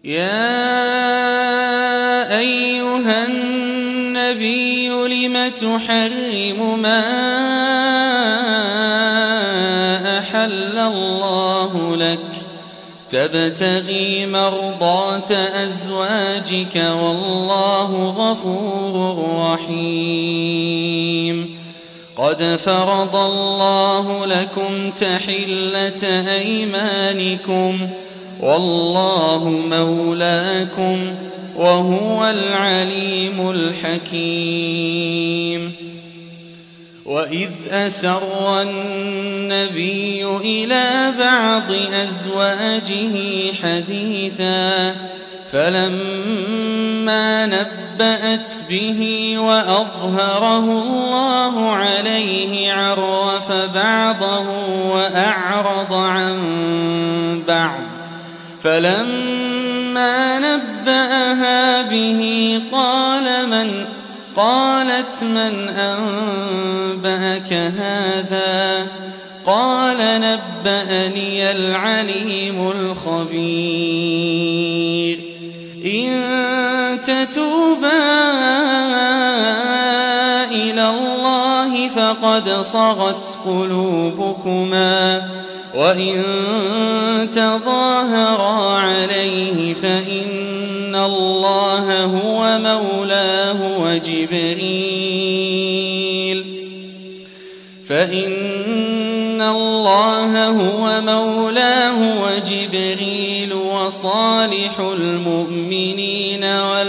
يا أيها النبي لم تحرم ما أحل الله لك تبتغي مرضات أزواجك والله غفور رحيم. قد فرض الله لكم تحلة أيمانكم والله مولاكم وهو العليم الحكيم. وإذ أسر النبي إلى بعض أزواجه حديثا فلما نبأت به وأظهره الله عليه عرف بعضه وأعرض عن بعض فلما نبأها به قالت من أنبأك هذا قال نبأني العليم الخبير. إن تتوبا إلى الله فقد صغت قلوبكما وإن تظاهرا عليه فإن الله هو مولاه وجبريل وصالح المؤمنين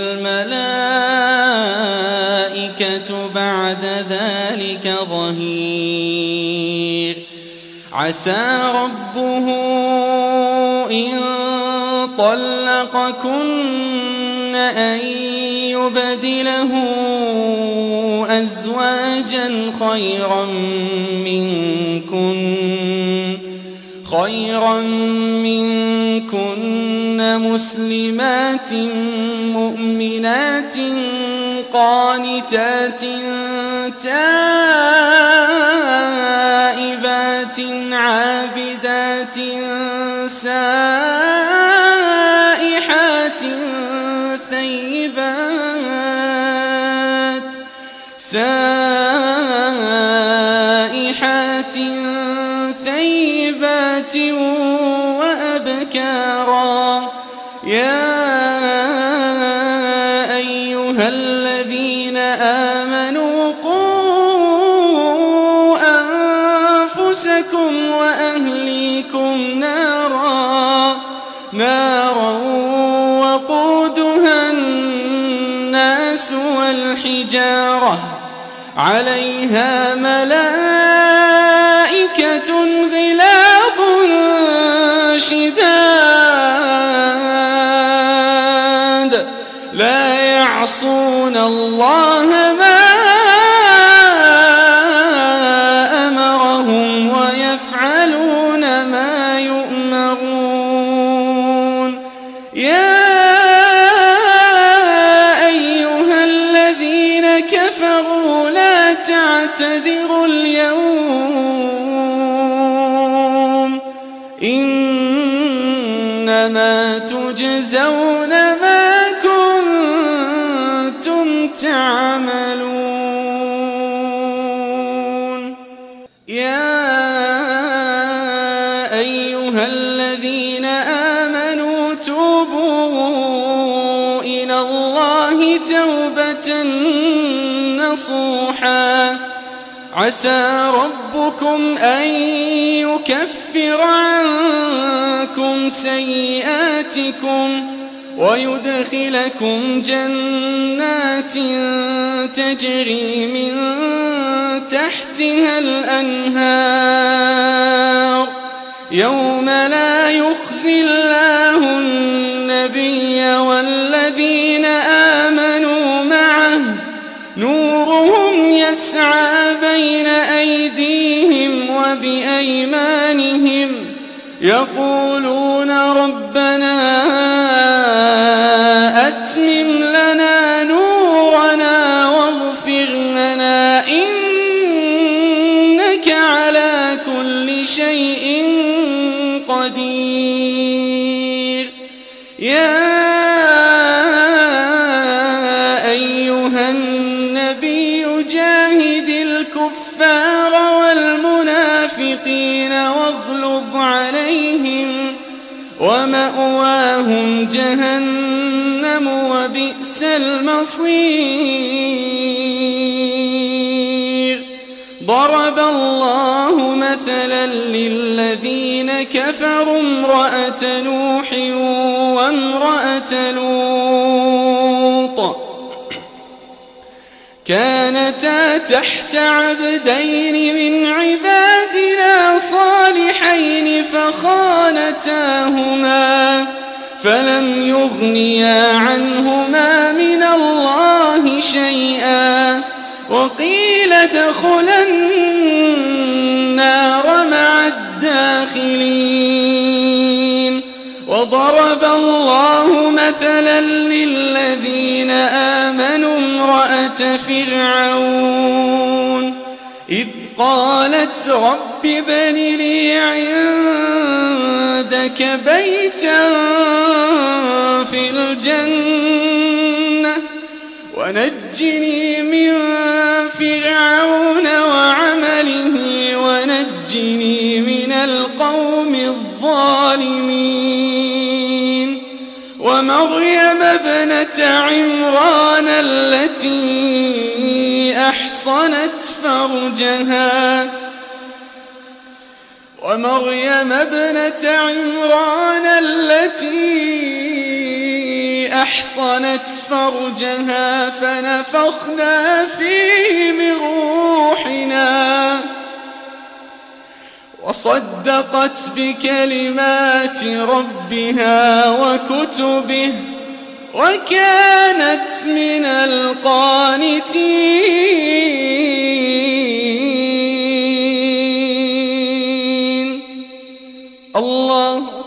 والملائكة بعد ذلك ظهير. عسى ربه إن طلقكن أن يبدله أزواجا خيرا منكن مسلمات مؤمنات قانتات تائبات عابدات سائحات ثيبات وأبكارا. يا أيها الذين آمنوا قوا أنفسكم وأهليكم نارا وقودها الناس والحجارة عليها ملائكة غلاظ شداد لا يعصون الله ما أمرهم ويفعلون ما يؤمرون. يا أيها الذين كفروا لا تعتذروا اليوم إنما تجزون ما كنتم تعملون. يا أيها الذين آمنوا توبوا إلى الله توبة نصوحا عسى ربكم أن يكفر عنكم سيئاتكم ويدخلكم جنات تجري من تحتها الأنهار يوم لا يخزي الله النبي والذين آمنوا معه نورهم يسعى بين أيديهم وبأيمانهم يقولون ربنا أتمم لنا نورنا واغفر لنا إنك على كل شيء قدير. يا ومأواهم جهنم وبئس المصير. ضرب الله مثلا للذين كفروا امرأة نوح وامرأة لوط كانتا تحت عبدين من عبادنا صالحين فخانتاهما فلم يغنيا عنهما من الله شيئا وقيل ادخلا النار مع الداخلين. وضرب الله مثلا للذين آمنوا امرأة فرعون إذ قالت رب ابن لي عندك بيتا في الجنة ونجني من فرعون وعمله ونجني من القوم الظالمين. ومريم ابنة عمران التي أحصنت فرجها فنفخنا فيه من روحنا وصدقت بكلمات ربها وكتبه وكانت من القانتين. الله